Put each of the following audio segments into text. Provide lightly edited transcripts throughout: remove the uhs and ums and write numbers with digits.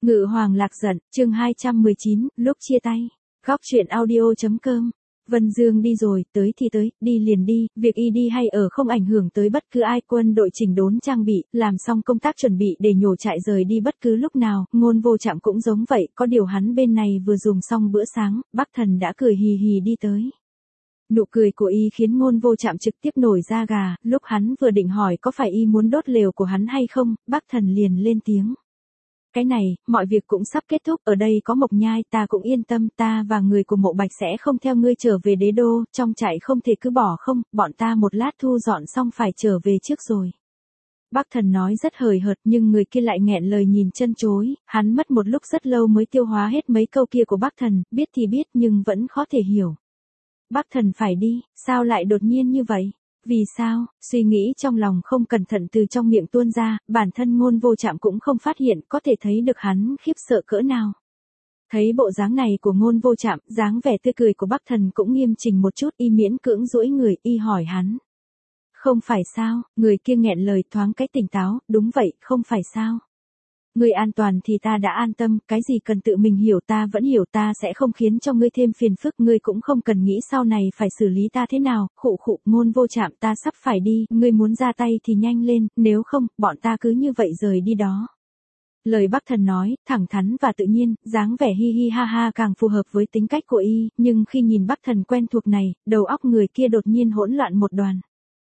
Ngự hoàng lạc giận, chương 219, lúc chia tay. Góc truyện audio.com. Vân Dương đi rồi, tới thì tới, đi liền đi, việc y đi hay ở không ảnh hưởng tới bất cứ ai. Quân đội chỉnh đốn trang bị, làm xong công tác chuẩn bị để nhổ trại rời đi bất cứ lúc nào. Ngôn Vô Trạm cũng giống vậy, có điều hắn bên này vừa dùng xong bữa sáng, Bắc Thần đã cười hì hì đi tới. Nụ cười của y khiến Ngôn Vô Trạm trực tiếp nổi da gà, lúc hắn vừa định hỏi có phải y muốn đốt lều của hắn hay không, Bắc Thần liền lên tiếng. Cái này, mọi việc cũng sắp kết thúc, ở đây có Mộc Nhai, ta cũng yên tâm, ta và người của Mộ Bạch sẽ không theo ngươi trở về đế đô, trong trại không thể cứ bỏ không, bọn ta một lát thu dọn xong phải trở về trước rồi. Bắc Thần nói rất hời hợt nhưng người kia lại nghẹn lời nhìn chân chối, hắn mất một lúc rất lâu mới tiêu hóa hết mấy câu kia của Bắc Thần, biết thì biết nhưng vẫn khó thể hiểu. Bắc Thần phải đi, sao lại đột nhiên như vậy? Vì sao? Suy nghĩ trong lòng không cẩn thận từ trong miệng tuôn ra, bản thân Ngôn Vô Trạm cũng không phát hiện, có thể thấy được hắn khiếp sợ cỡ nào. Thấy bộ dáng này của Ngôn Vô Trạm, dáng vẻ tươi cười của Bắc Thần cũng nghiêm chỉnh một chút, y miễn cưỡng duỗi người, y hỏi hắn. Không phải sao? Người kia nghẹn lời thoáng cái tỉnh táo, đúng vậy, không phải sao? Ngươi an toàn thì ta đã an tâm, cái gì cần tự mình hiểu ta vẫn hiểu, ta sẽ không khiến cho ngươi thêm phiền phức, ngươi cũng không cần nghĩ sau này phải xử lý ta thế nào. Khụ khụ, Ngôn Vô Trạm, ta sắp phải đi, ngươi muốn ra tay thì nhanh lên, nếu không, bọn ta cứ như vậy rời đi đó. Lời Bắc Thần nói, thẳng thắn và tự nhiên, dáng vẻ hi hi ha ha càng phù hợp với tính cách của y, nhưng khi nhìn Bắc Thần quen thuộc này, đầu óc người kia đột nhiên hỗn loạn một đoàn.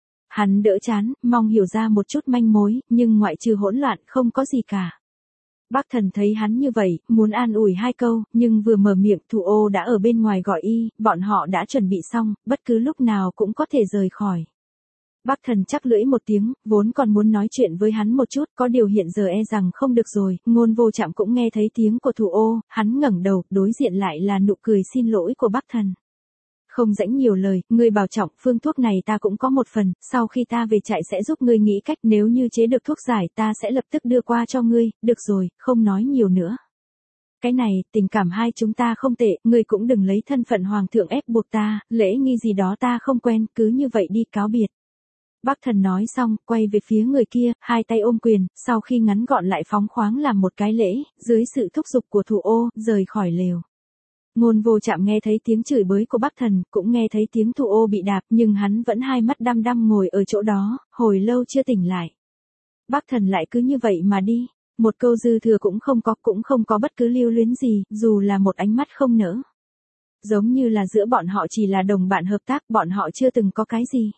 Hắn đỡ chán, mong hiểu ra một chút manh mối, nhưng ngoại trừ hỗn loạn không có gì cả. Bắc Thần thấy hắn như vậy, muốn an ủi hai câu, nhưng vừa mở miệng Thủ Ô đã ở bên ngoài gọi y, bọn họ đã chuẩn bị xong, bất cứ lúc nào cũng có thể rời khỏi. Bắc Thần chắc lưỡi một tiếng, vốn còn muốn nói chuyện với hắn một chút, có điều hiện giờ e rằng không được rồi. Ngôn Vô Trạm cũng nghe thấy tiếng của Thủ Ô, hắn ngẩng đầu, đối diện lại là nụ cười xin lỗi của Bắc Thần. Không rãnh nhiều lời, ngươi bảo trọng, phương thuốc này ta cũng có một phần, sau khi ta về trại sẽ giúp ngươi nghĩ cách, nếu như chế được thuốc giải ta sẽ lập tức đưa qua cho ngươi, được rồi, không nói nhiều nữa. Cái này, tình cảm hai chúng ta không tệ, ngươi cũng đừng lấy thân phận hoàng thượng ép buộc ta, lễ nghi gì đó ta không quen, cứ như vậy đi cáo biệt. Bắc Thần nói xong, quay về phía người kia, hai tay ôm quyền, sau khi ngắn gọn lại phóng khoáng làm một cái lễ, dưới sự thúc giục của Thủ Ô, rời khỏi lều. Ngôn Vô Trạm nghe thấy tiếng chửi bới của Bắc Thần, cũng nghe thấy tiếng Thủ Ô bị đạp, nhưng hắn vẫn hai mắt đăm đăm ngồi ở chỗ đó, hồi lâu chưa tỉnh lại. Bắc Thần lại cứ như vậy mà đi, một câu dư thừa cũng không có bất cứ lưu luyến gì, dù là một ánh mắt không nỡ. Giống như là giữa bọn họ chỉ là đồng bạn hợp tác, bọn họ chưa từng có cái gì.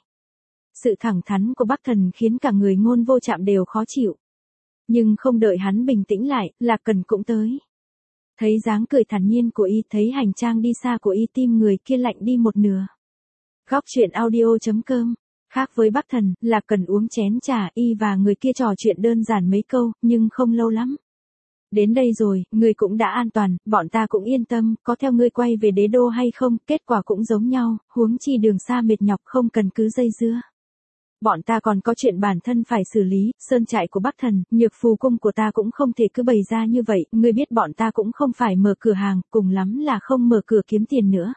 Sự thẳng thắn của Bắc Thần khiến cả người Ngôn Vô Trạm đều khó chịu. Nhưng không đợi hắn bình tĩnh lại, Lạc Cần cũng tới. Thấy dáng cười thản nhiên của y, thấy hành trang đi xa của y, tim người kia lạnh đi một nửa. Góc truyện audio.com. Khác với Bắc Thần, Lạc Cần uống chén trà, y và người kia trò chuyện đơn giản mấy câu, nhưng không lâu lắm. Đến đây rồi, ngươi cũng đã an toàn, bọn ta cũng yên tâm, có theo ngươi quay về đế đô hay không, kết quả cũng giống nhau, huống chi đường xa mệt nhọc không cần cứ dây dưa. Bọn ta còn có chuyện bản thân phải xử lý, sơn trại của Bắc Thần, nhược phù cung của ta cũng không thể cứ bày ra như vậy, ngươi biết bọn ta cũng không phải mở cửa hàng, cùng lắm là không mở cửa kiếm tiền nữa.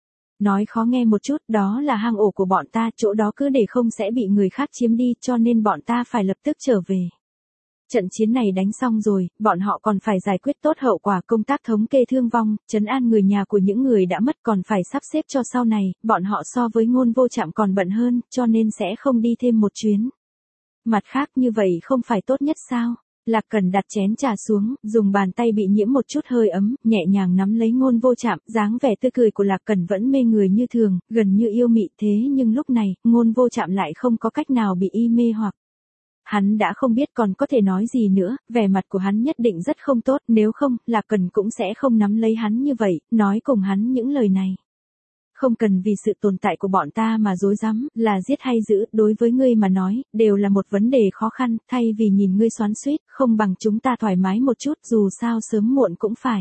Nói khó nghe một chút, đó là hang ổ của bọn ta, chỗ đó cứ để không sẽ bị người khác chiếm đi, cho nên bọn ta phải lập tức trở về. Trận chiến này đánh xong rồi, bọn họ còn phải giải quyết tốt hậu quả, công tác thống kê thương vong, trấn an người nhà của những người đã mất, còn phải sắp xếp cho sau này, bọn họ so với Ngôn Vô Trạm còn bận hơn, cho nên sẽ không đi thêm một chuyến. Mặt khác như vậy không phải tốt nhất sao? Lạc Cần đặt chén trà xuống, dùng bàn tay bị nhiễm một chút hơi ấm, nhẹ nhàng nắm lấy Ngôn Vô Trạm, dáng vẻ tươi cười của Lạc Cần vẫn mê người như thường, gần như yêu mị, thế nhưng lúc này, Ngôn Vô Trạm lại không có cách nào bị y mê hoặc. Hắn đã không biết còn có thể nói gì nữa, vẻ mặt của hắn nhất định rất không tốt, nếu không, Lạc Cần cũng sẽ không nắm lấy hắn như vậy, nói cùng hắn những lời này. Không cần vì sự tồn tại của bọn ta mà rối rắm, là giết hay giữ, đối với ngươi mà nói, đều là một vấn đề khó khăn, thay vì nhìn ngươi xoắn xuýt, không bằng chúng ta thoải mái một chút, dù sao sớm muộn cũng phải.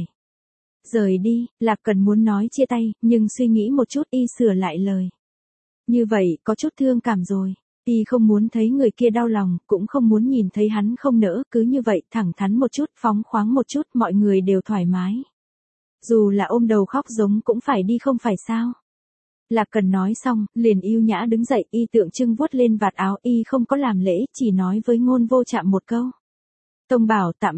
Rời đi, Lạc Cần muốn nói chia tay, nhưng suy nghĩ một chút y sửa lại lời. Như vậy, có chút thương cảm rồi. Y không muốn thấy người kia đau lòng, cũng không muốn nhìn thấy hắn không nỡ, cứ như vậy, thẳng thắn một chút, phóng khoáng một chút, mọi người đều thoải mái. Dù là ôm đầu khóc giống cũng phải đi không phải sao. Lạc Cần nói xong, liền yêu nhã đứng dậy, y tượng trưng vuốt lên vạt áo, y không có làm lễ, chỉ nói với Ngôn Vô Trạm một câu. Tông bảo tạm biệt.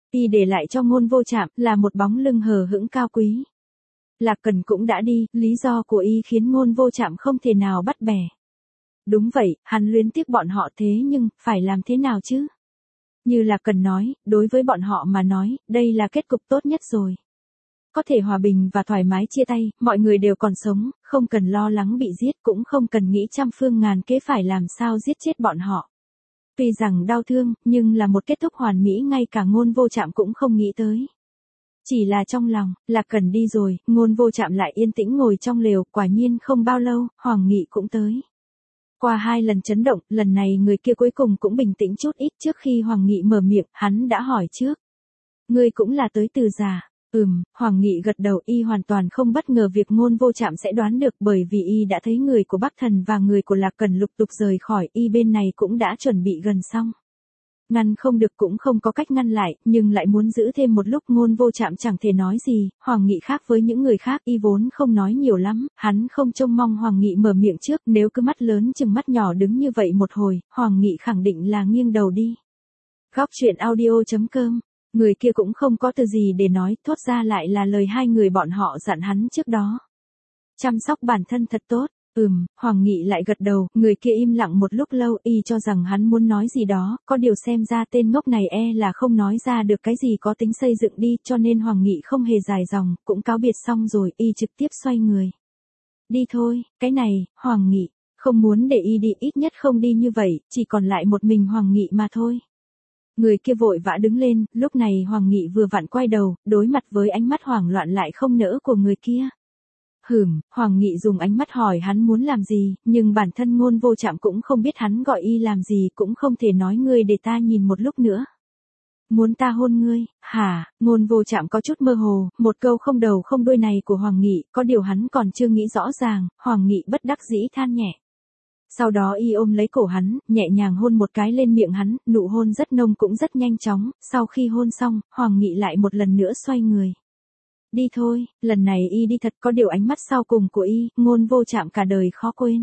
Y để lại cho Ngôn Vô Trạm là một bóng lưng hờ hững cao quý. Lạc Cần cũng đã đi, lý do của Y khiến Ngôn Vô Trạm không thể nào bắt bẻ. Đúng vậy, hắn luyến tiếc bọn họ thế nhưng, phải làm thế nào chứ? Như Lạc Cần nói, đối với bọn họ mà nói, đây là kết cục tốt nhất rồi. Có thể hòa bình và thoải mái chia tay, mọi người đều còn sống, không cần lo lắng bị giết, cũng không cần nghĩ trăm phương ngàn kế phải làm sao giết chết bọn họ. Tuy rằng đau thương, nhưng là một kết thúc hoàn mỹ ngay cả Ngôn Vô Trạm cũng không nghĩ tới. Chỉ là trong lòng, Lạc Cần đi rồi, Ngôn Vô Trạm lại yên tĩnh ngồi trong lều, quả nhiên không bao lâu, Hoàng Nghị cũng tới. Qua 2 lần chấn động, lần này người kia cuối cùng cũng bình tĩnh chút ít. Trước khi Hoàng Nghị mở miệng, hắn đã hỏi trước. Ngươi cũng là tới từ già. Hoàng Nghị gật đầu. Y hoàn toàn không bất ngờ việc Ngôn Vô Trạm sẽ đoán được, bởi vì Y đã thấy người của Bắc Thần và người của Lạc Cần lục tục rời khỏi. Y bên này cũng đã chuẩn bị gần xong. Ngăn không được cũng không có cách ngăn lại, nhưng lại muốn giữ thêm một lúc. Ngôn Vô Trạm chẳng thể nói gì. Hoàng Nghị khác với những người khác, Y vốn không nói nhiều lắm, hắn không trông mong Hoàng Nghị mở miệng trước. Nếu cứ mắt lớn chừng mắt nhỏ đứng như vậy một hồi, Hoàng Nghị khẳng định là nghiêng đầu đi. Góc truyện audio.com. Người kia cũng không có từ gì để nói, thốt ra lại là lời 2 người bọn họ dặn hắn trước đó. Chăm sóc bản thân thật tốt. Hoàng Nghị lại gật đầu. Người kia im lặng một lúc lâu. Y cho rằng hắn muốn nói gì đó, có điều xem ra tên ngốc này là không nói ra được cái gì có tính xây dựng đi, cho nên Hoàng Nghị không hề dài dòng, cũng cáo biệt xong rồi, Y trực tiếp xoay người. Đi thôi, cái này, Hoàng Nghị, không muốn để Y đi, ít nhất không đi như vậy, chỉ còn lại một mình Hoàng Nghị mà thôi. Người kia vội vã đứng lên, lúc này Hoàng Nghị vừa vặn quay đầu, đối mặt với ánh mắt hoảng loạn lại không nỡ của người kia. Hoàng Nghị dùng ánh mắt hỏi hắn muốn làm gì, nhưng bản thân Ngôn Vô Trạm cũng không biết hắn gọi Y làm gì, cũng không thể nói ngươi để ta nhìn một lúc nữa. Muốn ta hôn ngươi, hả? Ngôn Vô Trạm có chút mơ hồ, một câu không đầu không đuôi này của Hoàng Nghị, có điều hắn còn chưa nghĩ rõ ràng. Hoàng Nghị bất đắc dĩ than nhẹ. Sau đó Y ôm lấy cổ hắn, nhẹ nhàng hôn một cái lên miệng hắn, nụ hôn rất nông cũng rất nhanh chóng. Sau khi hôn xong, Hoàng Nghị lại một lần nữa xoay người. Đi thôi, lần này Y đi thật, có điều ánh mắt sau cùng của Y, Ngôn Vô Trạm cả đời khó quên.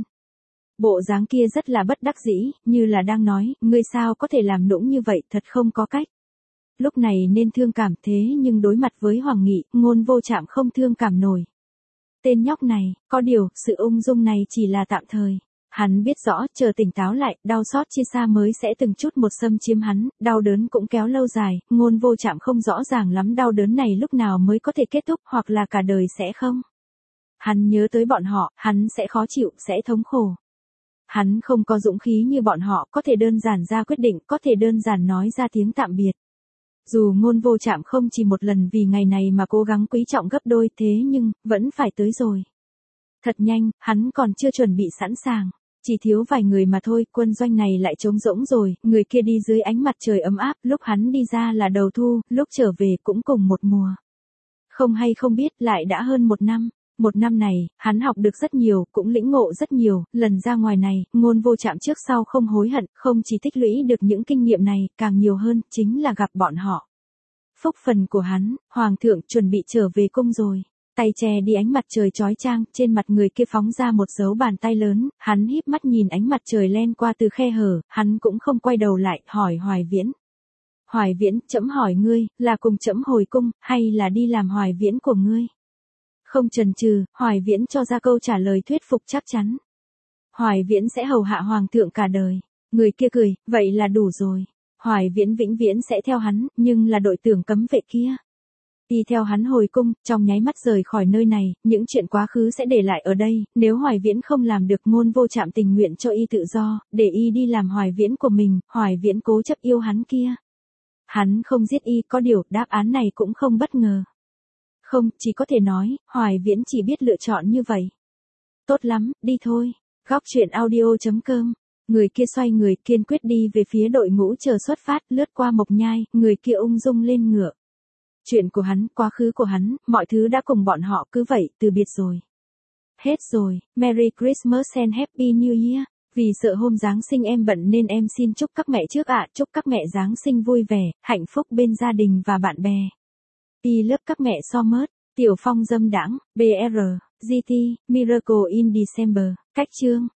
Bộ dáng kia rất là bất đắc dĩ, như là đang nói, ngươi sao có thể làm nũng như vậy, thật không có cách. Lúc này nên thương cảm, thế nhưng đối mặt với Hoàng Nghị, Ngôn Vô Trạm không thương cảm nổi. Tên nhóc này, có điều, sự ung dung này chỉ là tạm thời. Hắn biết rõ, chờ tỉnh táo lại, đau xót chia xa mới sẽ từng chút một xâm chiếm hắn, đau đớn cũng kéo lâu dài. Ngôn Vô Trạm không rõ ràng lắm đau đớn này lúc nào mới có thể kết thúc, hoặc là cả đời sẽ không. Hắn nhớ tới bọn họ, hắn sẽ khó chịu, sẽ thống khổ. Hắn không có dũng khí như bọn họ, có thể đơn giản ra quyết định, có thể đơn giản nói ra tiếng tạm biệt. Dù Ngôn Vô Trạm không chỉ một lần vì ngày này mà cố gắng quý trọng gấp đôi, thế nhưng, vẫn phải tới rồi. Thật nhanh, hắn còn chưa chuẩn bị sẵn sàng. Chỉ thiếu vài người mà thôi, quân doanh này lại trống rỗng rồi. Người kia đi dưới ánh mặt trời ấm áp, lúc hắn đi ra là đầu thu, lúc trở về cũng cùng một mùa. Không hay không biết, lại đã hơn 1 năm. 1 năm này, hắn học được rất nhiều, cũng lĩnh ngộ rất nhiều. Lần ra ngoài này, Ngôn Vô Trạm trước sau không hối hận, không chỉ tích lũy được những kinh nghiệm này, càng nhiều hơn, chính là gặp bọn họ. Phúc phần của hắn, Hoàng thượng chuẩn bị trở về cung rồi. Tay che đi ánh mặt trời chói chang, trên mặt người kia phóng ra một dấu bàn tay lớn, hắn híp mắt nhìn ánh mặt trời len qua từ khe hở, hắn cũng không quay đầu lại, hỏi Hoài Viễn. Hoài Viễn, trẫm hỏi ngươi, là cùng trẫm hồi cung, hay là đi làm Hoài Viễn của ngươi? Không chần chừ, Hoài Viễn cho ra câu trả lời thuyết phục chắc chắn. Hoài Viễn sẽ hầu hạ Hoàng thượng cả đời. Người kia cười, vậy là đủ rồi. Hoài Viễn vĩnh viễn sẽ theo hắn, nhưng là đội tưởng cấm vệ kia. Y theo hắn hồi cung, trong nháy mắt rời khỏi nơi này, những chuyện quá khứ sẽ để lại ở đây. Nếu Hoài Viễn không làm được, Ngôn Vô Trạm tình nguyện cho Y tự do, để Y đi làm Hoài Viễn của mình. Hoài Viễn cố chấp yêu hắn kia. Hắn không giết Y, có điều, đáp án này cũng không bất ngờ. Không, chỉ có thể nói, Hoài Viễn chỉ biết lựa chọn như vậy. Tốt lắm, đi thôi. Góc truyện audio.com. Người kia xoay người, kiên quyết đi về phía đội ngũ chờ xuất phát, lướt qua Mộc Nhai, người kia ung dung lên ngựa. Chuyện của hắn, quá khứ của hắn, mọi thứ đã cùng bọn họ cứ vậy, từ biệt rồi. Hết rồi, Merry Christmas and Happy New Year. Vì sợ hôm Giáng sinh em bận nên em xin chúc các mẹ trước ạ, chúc các mẹ Giáng sinh vui vẻ, hạnh phúc bên gia đình và bạn bè. I love các mẹ so much. Tiểu Phong dâm đãng, BR, GT, Miracle in December, cách chương.